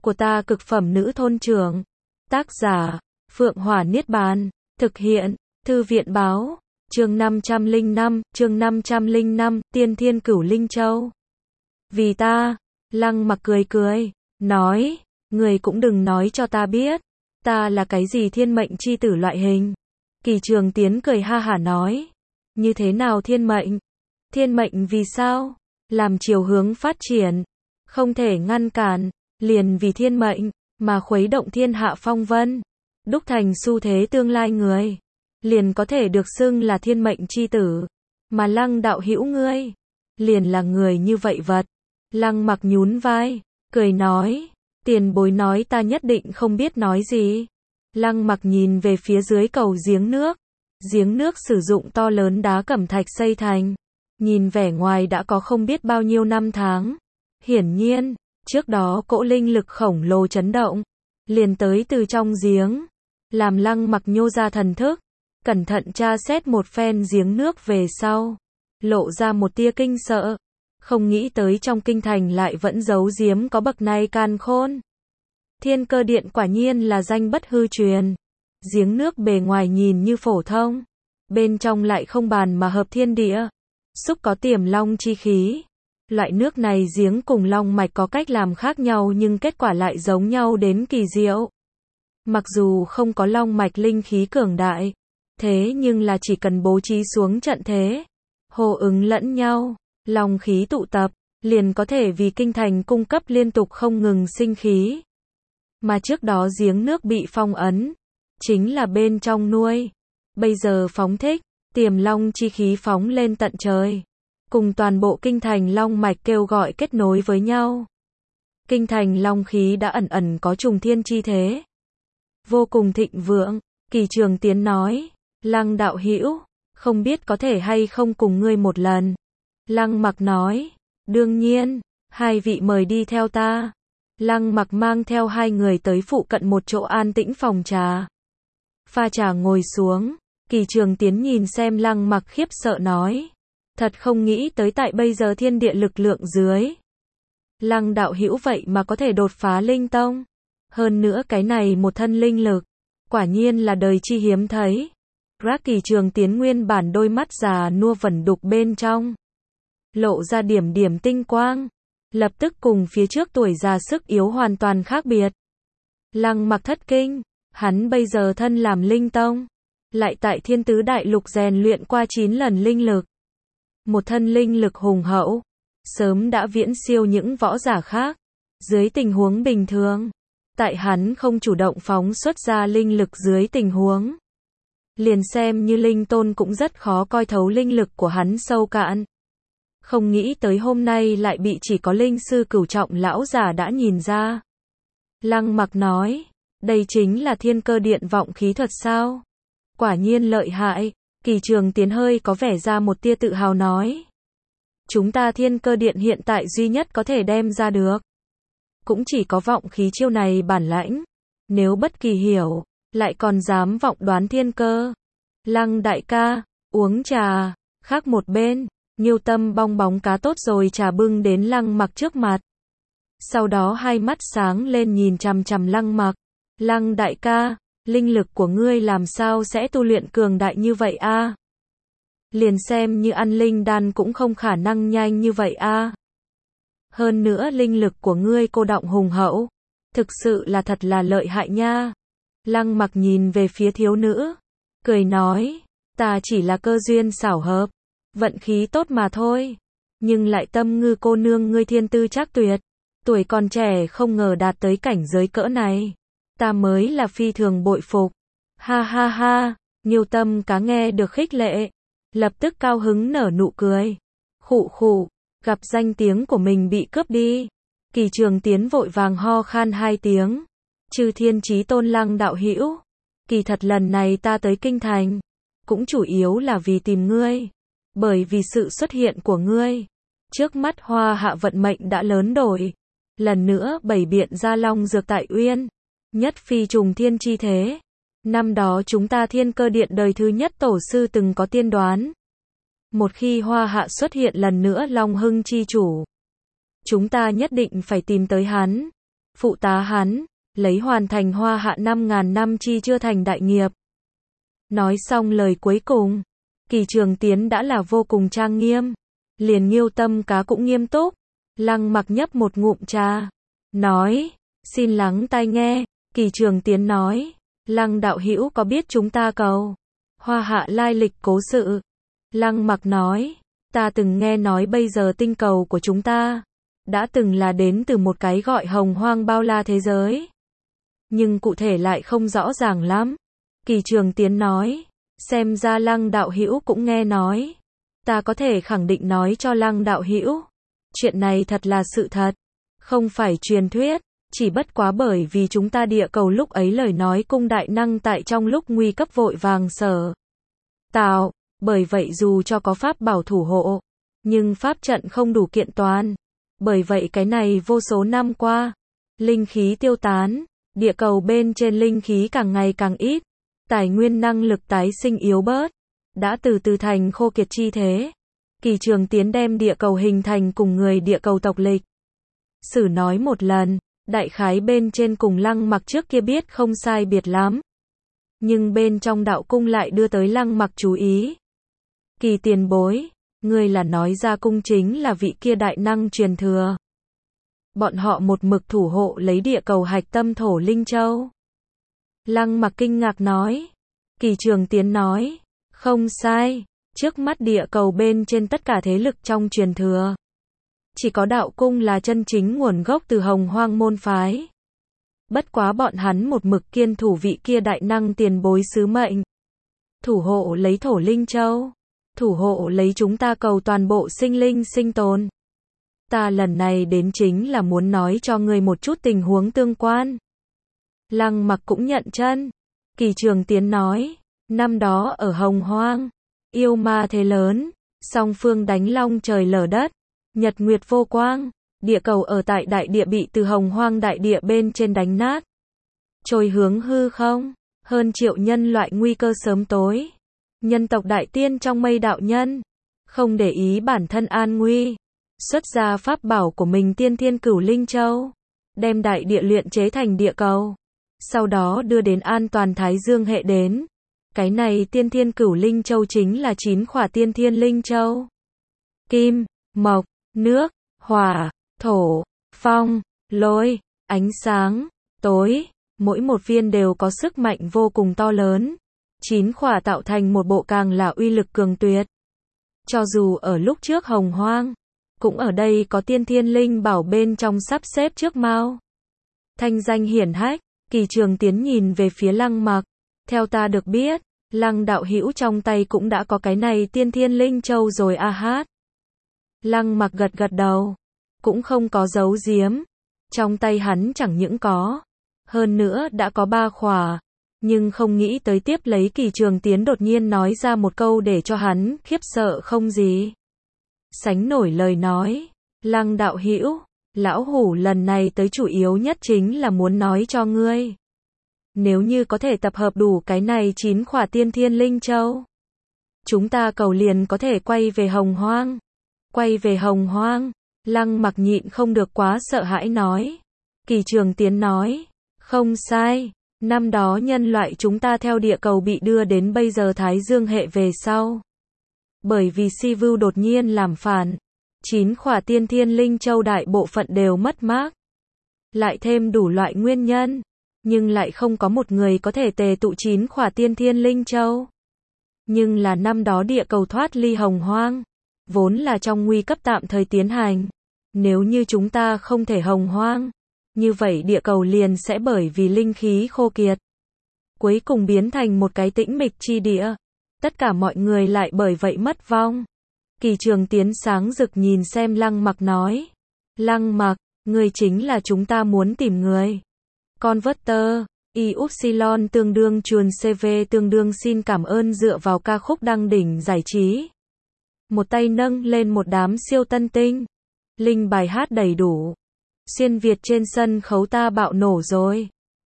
của ta cực phẩm nữ thôn trưởng. Tác giả, Phượng Hỏa Niết Bàn. Thực hiện, Thư viện báo. Chương 505, Tiên Thiên Cửu Linh Châu. Vì ta, Lăng Mặc cười cười, nói, người cũng đừng nói cho ta biết, ta là cái gì thiên mệnh chi tử loại hình. Kỳ Trường Tiến cười ha hả nói, như thế nào thiên mệnh? Thiên mệnh vì sao? Làm chiều hướng phát triển, không thể ngăn cản, liền vì thiên mệnh, mà khuấy động thiên hạ phong vân, đúc thành xu thế tương lai người, liền có thể được xưng là thiên mệnh chi tử, mà Lăng đạo hữu ngươi, liền là người như vậy vật. Lăng Mặc nhún vai, cười nói, tiền bối nói ta nhất định không biết nói gì. Lăng Mặc nhìn về phía dưới cầu giếng nước sử dụng to lớn đá cẩm thạch xây thành, nhìn vẻ ngoài đã có không biết bao nhiêu năm tháng. Hiển nhiên, trước đó cỗ linh lực khổng lồ chấn động, liền tới từ trong giếng, làm Lăng Mặc nhô ra thần thức, cẩn thận tra xét một phen giếng nước về sau, lộ ra một tia kinh sợ, không nghĩ tới trong kinh thành lại vẫn giấu giếm có bậc này càn khôn. Thiên Cơ Điện quả nhiên là danh bất hư truyền. Giếng nước bề ngoài nhìn như phổ thông, bên trong lại không bàn mà hợp thiên địa, xúc có tiềm long chi khí. Loại nước này giếng cùng long mạch có cách làm khác nhau nhưng kết quả lại giống nhau đến kỳ diệu. Mặc dù không có long mạch linh khí cường đại, thế nhưng là chỉ cần bố trí xuống trận thế, hô ứng lẫn nhau, long khí tụ tập, liền có thể vì kinh thành cung cấp liên tục không ngừng sinh khí. Mà trước đó giếng nước bị phong ấn, chính là bên trong nuôi, bây giờ phóng thích, tiềm long chi khí phóng lên tận trời, cùng toàn bộ kinh thành long mạch kêu gọi kết nối với nhau. Kinh thành long khí đã ẩn ẩn có trùng thiên chi thế, vô cùng thịnh vượng. Kỳ Trường Tiến nói, Lăng đạo hữu, không biết có thể hay không cùng ngươi một lần. Lăng Mặc nói, đương nhiên, hai vị mời đi theo ta. Lăng Mặc mang theo hai người tới phụ cận một chỗ an tĩnh phòng trà. Pha trà ngồi xuống, Kỳ Trường Tiến nhìn xem Lăng Mặc khiếp sợ nói, thật không nghĩ tới tại bây giờ thiên địa lực lượng dưới, Lăng đạo hữu vậy mà có thể đột phá linh tông. Hơn nữa cái này một thân linh lực, quả nhiên là đời chi hiếm thấy. Kỳ Trường Tiến nguyên bản đôi mắt già nua vẩn đục bên trong, lộ ra điểm điểm tinh quang, lập tức cùng phía trước tuổi già sức yếu hoàn toàn khác biệt. Lăng Mặc thất kinh, hắn bây giờ thân làm linh tông, lại tại Thiên Tứ Đại Lục rèn luyện qua 9 lần linh lực. Một thân linh lực hùng hậu, sớm đã viễn siêu những võ giả khác. Dưới tình huống bình thường, tại hắn không chủ động phóng xuất ra linh lực dưới tình huống, liền xem như linh tôn cũng rất khó coi thấu linh lực của hắn sâu cạn. Không nghĩ tới hôm nay lại bị chỉ có linh sư cửu trọng lão giả đã nhìn ra. Lăng Mặc nói, đây chính là Thiên Cơ Điện vọng khí thuật sao? Quả nhiên lợi hại. Kỳ Trường Tiến hơi có vẻ ra một tia tự hào nói, chúng ta Thiên Cơ Điện hiện tại duy nhất có thể đem ra được, cũng chỉ có vọng khí chiêu này bản lãnh. Nếu bất kỳ hiểu, lại còn dám vọng đoán thiên cơ. Lăng đại ca, uống trà. Khác một bên, Nghiêu Tâm bong bóng cá tốt rồi trà bưng đến Lăng Mặc trước mặt. Sau đó hai mắt sáng lên nhìn chằm chằm Lăng Mặc. Lăng đại ca, linh lực của ngươi làm sao sẽ tu luyện cường đại như vậy a? Liền xem như ăn linh đan cũng không khả năng nhanh như vậy a. Hơn nữa linh lực của ngươi cô đọng hùng hậu, thực sự là thật là lợi hại nha. Lăng Mặc nhìn về phía thiếu nữ, cười nói, ta chỉ là cơ duyên xảo hợp, vận khí tốt mà thôi. Nhưng lại Tâm Ngư cô nương ngươi thiên tư trác tuyệt, tuổi còn trẻ không ngờ đạt tới cảnh giới cỡ này, ta mới là phi thường bội phục. Ha ha ha, Nghiêu Tâm cá nghe được khích lệ, lập tức cao hứng nở nụ cười. Khụ khụ, gặp danh tiếng của mình bị cướp đi. Kỳ Trường Tiến vội vàng ho khan hai tiếng. Chư Thiên Chí Tôn Lăng đạo hữu, kỳ thật lần này ta tới kinh thành, cũng chủ yếu là vì tìm ngươi. Bởi vì sự xuất hiện của ngươi, trước mắt Hoa Hạ vận mệnh đã lớn đổi. Lần nữa bày biện ra long dược tại Uyên, nhất phi trùng thiên chi thế. Năm đó chúng ta Thiên Cơ Điện đời thứ nhất tổ sư từng có tiên đoán, một khi Hoa Hạ xuất hiện lần nữa long hưng chi chủ, chúng ta nhất định phải tìm tới hắn. phụ tá hắn, lấy hoàn thành Hoa Hạ 5.000 năm chi chưa thành đại nghiệp. Nói xong lời cuối cùng, Kỳ Trường Tiến đã là vô cùng trang nghiêm, liền Nghiêu Tâm Cá cũng nghiêm túc. Lăng Mặc nhấp một ngụm trà, nói, xin lắng tai nghe. Kỳ Trường Tiến nói, Lăng đạo hữu có biết chúng ta cầu Hoa Hạ lai lịch cố sự? Lăng Mặc nói, ta từng nghe nói bây giờ tinh cầu của chúng ta đã từng là đến từ một cái gọi hồng hoang bao la thế giới, nhưng cụ thể lại không rõ ràng lắm. Kỳ Trường Tiến nói, xem ra Lăng đạo hữu cũng nghe nói. Ta có thể khẳng định nói cho Lăng đạo hữu, chuyện này thật là sự thật, không phải truyền thuyết, chỉ bất quá bởi vì chúng ta địa cầu lúc ấy lời nói cung đại năng tại trong lúc nguy cấp vội vàng sở tạo, bởi vậy dù cho có pháp bảo thủ hộ, nhưng pháp trận không đủ kiện toàn. Bởi vậy cái này vô số năm qua, linh khí tiêu tán, địa cầu bên trên linh khí càng ngày càng ít, tài nguyên năng lực tái sinh yếu bớt, đã từ từ thành khô kiệt chi thế. Kỳ Trường Tiến đem địa cầu hình thành cùng người địa cầu tộc lịch sử nói một lần, đại khái bên trên cùng Lăng Mặc trước kia biết không sai biệt lắm. Nhưng bên trong đạo cung lại đưa tới Lăng Mặc chú ý. Kỳ tiền bối, ngươi là nói ra cung chính là vị kia đại năng truyền thừa. Bọn họ một mực thủ hộ lấy địa cầu hạch tâm thổ Linh Châu. Lăng Mặc kinh ngạc nói. Kỳ Trường Tiến nói, không sai, trước mắt địa cầu bên trên tất cả thế lực trong truyền thừa, chỉ có đạo cung là chân chính nguồn gốc từ hồng hoang môn phái. Bất quá bọn hắn một mực kiên thủ vị kia đại năng tiền bối sứ mệnh. Thủ hộ lấy thổ Linh Châu, thủ hộ lấy chúng ta cầu toàn bộ sinh linh sinh tồn. Ta lần này đến chính là muốn nói cho ngươi một chút tình huống tương quan. Lăng Mặc cũng nhận chân. Kỳ Trường Tiến nói, năm đó ở Hồng Hoang, yêu ma thế lớn, song phương đánh long trời lở đất, nhật nguyệt vô quang, địa cầu ở tại đại địa bị từ Hồng Hoang đại địa bên trên đánh nát, trôi hướng hư không, hơn triệu nhân loại nguy cơ sớm tối. Nhân tộc đại tiên trong mây đạo nhân, không để ý bản thân an nguy, xuất ra pháp bảo của mình Tiên Thiên Cửu Linh Châu, đem đại địa luyện chế thành địa cầu, sau đó đưa đến an toàn Thái Dương hệ đến. Cái này Tiên Thiên Cửu Linh Châu chính là 9 khỏa Tiên Thiên Linh Châu. Kim, mộc, nước, hỏa, thổ, phong, lôi, ánh sáng, tối, mỗi một viên đều có sức mạnh vô cùng to lớn. 9 khỏa tạo thành một bộ càng là uy lực cường tuyệt. Cho dù ở lúc trước Hồng Hoang, cũng ở đây có Tiên Thiên Linh bảo bên trong sắp xếp trước mao. Thanh danh hiển hách. Kỳ Trường Tiến nhìn về phía Lăng Mặc, theo ta được biết, Lăng đạo hữu trong tay cũng đã có cái này Tiên Thiên Linh Châu rồi a hát. Lăng Mặc gật gật đầu, cũng không có giấu giếm, trong tay hắn chẳng những có, hơn nữa đã có 3 khỏa, nhưng không nghĩ tới tiếp lấy Kỳ Trường Tiến đột nhiên nói ra một câu để cho hắn khiếp sợ không gì sánh nổi lời nói. Lăng đạo hữu, lão hủ lần này tới chủ yếu nhất chính là muốn nói cho ngươi, nếu như có thể tập hợp đủ cái này 9 khỏa Tiên Thiên Linh Châu, chúng ta cầu liền có thể quay về Hồng Hoang. Quay về Hồng Hoang. Lăng Mặc nhịn không được quá sợ hãi nói. Kỳ Trường Tiến nói, không sai, năm đó nhân loại chúng ta theo địa cầu bị đưa đến bây giờ Thái Dương hệ về sau, bởi vì Si Vưu đột nhiên làm phản, 9 khỏa Tiên Thiên Linh Châu đại bộ phận đều mất mát, lại thêm đủ loại nguyên nhân, nhưng lại không có một người có thể tề tụ 9 khỏa Tiên Thiên Linh Châu. Nhưng là năm đó địa cầu thoát ly Hồng Hoang, vốn là trong nguy cấp tạm thời tiến hành. Nếu như chúng ta không thể Hồng Hoang, như vậy địa cầu liền sẽ bởi vì linh khí khô kiệt, cuối cùng biến thành một cái tĩnh mịch chi địa. Tất cả mọi người lại bởi vậy mất vong. Kỳ Trường Tiến sáng rực nhìn xem Lăng Mặc nói. Lăng Mặc, ngươi chính là chúng ta muốn tìm người. Converter, Y-Upsilon tương đương chuồn CV tương đương xin cảm ơn dựa vào ca khúc đăng đỉnh giải trí. Một tay nâng lên một đám siêu tân tinh. Linh bài hát đầy đủ. Xuyên Việt trên sân khấu ta bạo nổ rồi.